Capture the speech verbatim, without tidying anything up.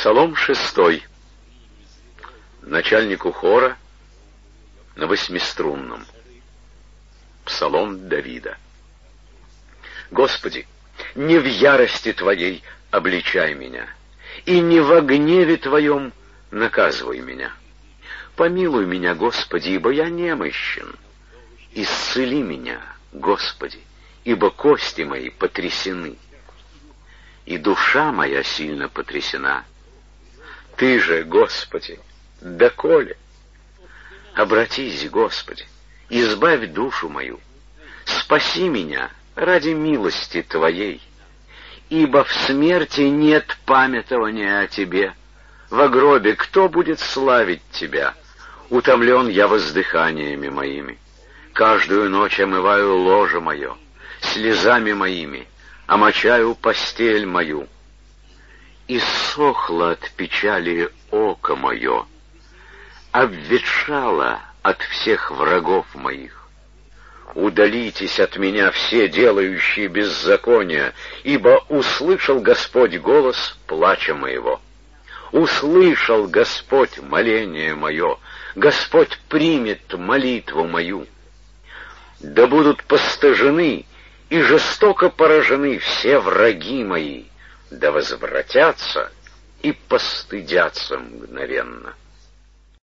Псалом шестой. Начальнику хора на восьмиструнном. Псалом Давида. Господи, не в ярости Твоей обличай меня, и не во гневе Твоем наказывай меня. Помилуй меня, Господи, ибо я немощен. Исцели меня, Господи, ибо кости мои потрясены, и душа моя сильно потрясена. Ты же, Господи, доколе? Обратись, Господи, избавь душу мою, спаси меня ради милости Твоей, ибо в смерти нет памятования о Тебе. Во гробе кто будет славить Тебя? Утомлен я воздыханиями моими. Каждую ночь омываю ложе мое, слезами моими омочаю постель мою. Иссохло от печали око мое, обветшало от всех врагов моих. Удалитесь от меня все делающие беззакония, ибо услышал Господь голос плача моего. Услышал Господь моление мое, Господь примет молитву мою. Да будут постыжены и жестоко поражены все враги мои, да возвратятся и постыдятся мгновенно.